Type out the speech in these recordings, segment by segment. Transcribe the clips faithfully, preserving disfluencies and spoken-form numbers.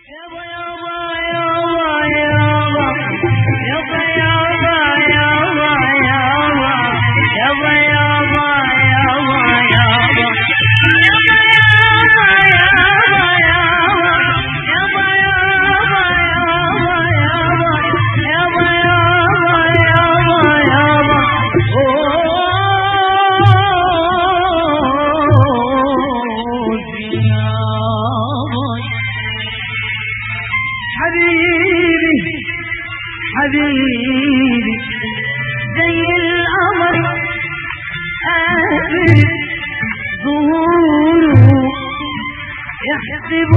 حبيبي زي القمر قابل ظهوره يحسب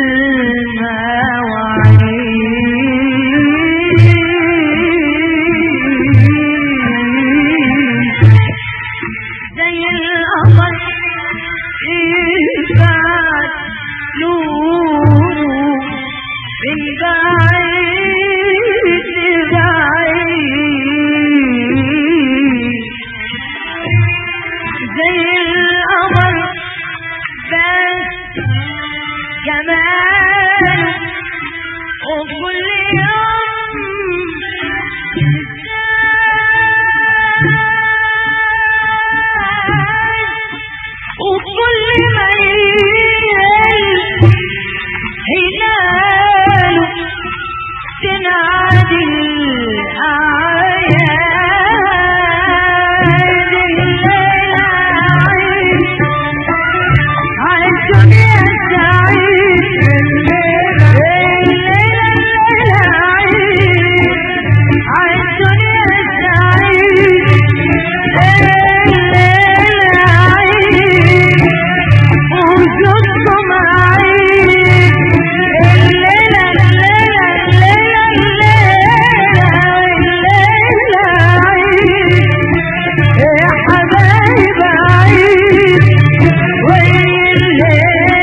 المواعيد زي القمر يبعد نوره من بعيد لبعيد زي القمر بس جمال وكل يوم وكل ما هلاله تنادي الأعياد الليلة عيد عالدنيا سعيد الليلة الليلة عيد عالدنيا سعيد الليلة عيد وجودكم عيد الليلة الليلة الليلة الليلة عيد يا حبايب عيد والليلة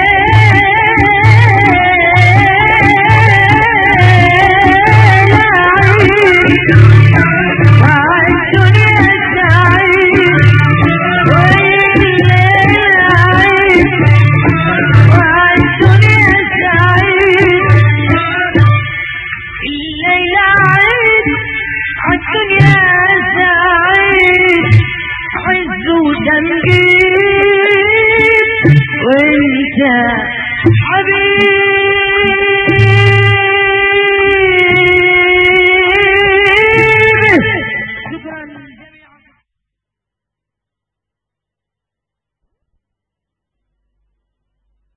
عيد عالدنيا سعيد والليلة عيد وعالدنيا سعيد الليلة عيد عالدنيا سعيد عز وتمجيد وانت حبيب